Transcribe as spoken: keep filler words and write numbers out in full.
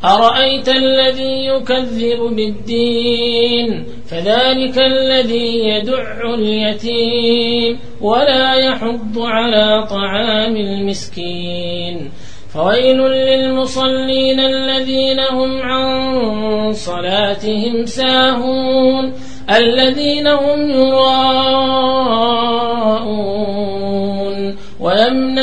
أرأيت الذي يكذب بالدين فذلك الذي يدع اليتيم ولا يحض على طعام المسكين فويل للمصلين الذين هم عن صلاتهم ساهون الذين هم يراءون ويمنعون